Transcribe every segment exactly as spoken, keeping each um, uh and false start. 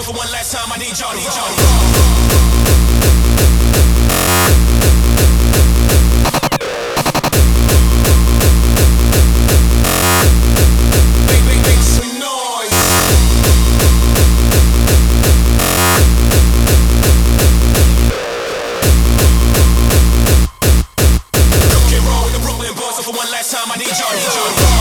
for one last time, I need y'all to y'all. For one last time, I need y'all, need y'all.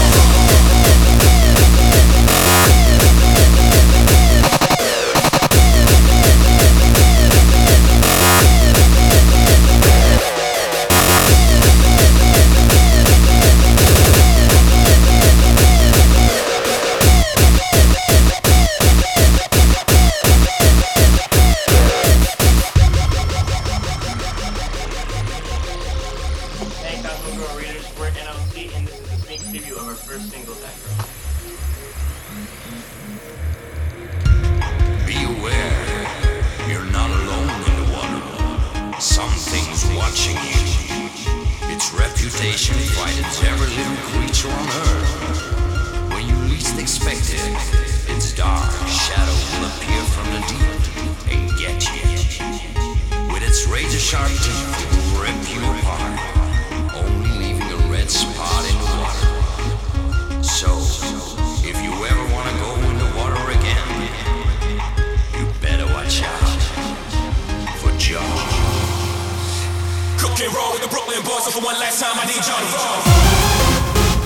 Hey, Cosmo Girl Readers, we're N L C, and this is a sneak preview of our first single, That Girl. Be aware, you're not alone in the water. Something's watching you. Its reputation frightens every little creature on earth. When you least expect it, its dark shadow will appear from the deep and get you. With its razor-sharp teeth, it will rip you apart, only leaving a red spot in the water. So, if you ever want to go in the water again, you better watch out for Jaws. Cook and roll with the Brooklyn boys, so for one last time, I need y'all to roll.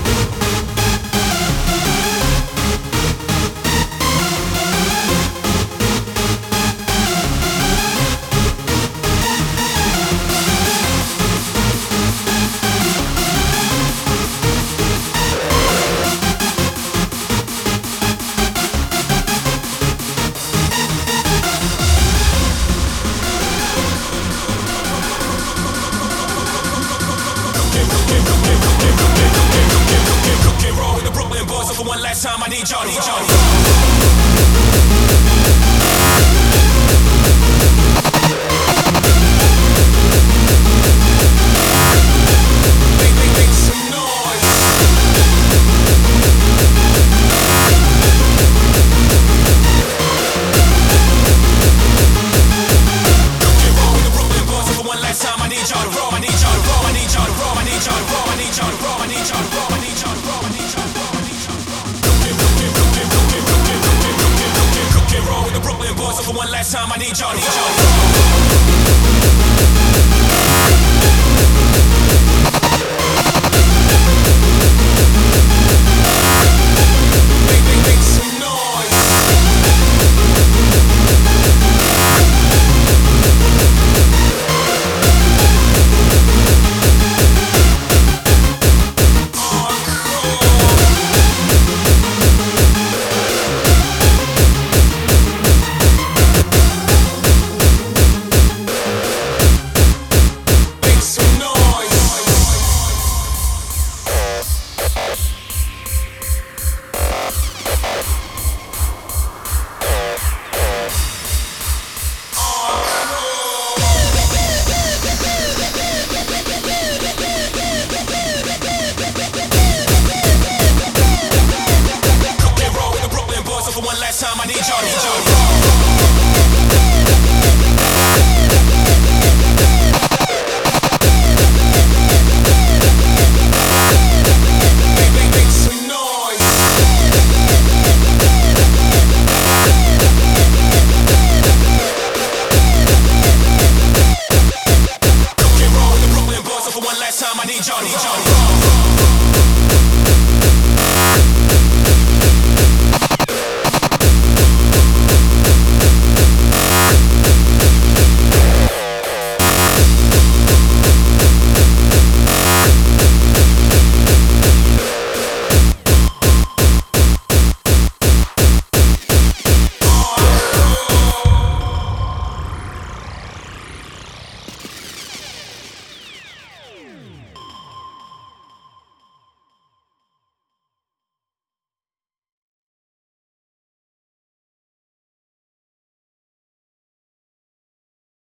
Cook and roll with the Brooklyn boys, so for one last time, I need y'all, need y'all. Make, make, make some noise. Cook and roll with the Brooklyn boys, so for one last time, I need y'all to roll, I need y'all to roll, I need y'all to roll, I need y'all to roll, I need y'all to roll, I need y'all to roll, I need y'all to roll, I need y'all to roll, I need y'all to roll. Cook and cook and cook and cook and cook and cook and cook and cook and cook and roll with the Brooklyn boys, so for one last time, I need y'all, need y'all to roll.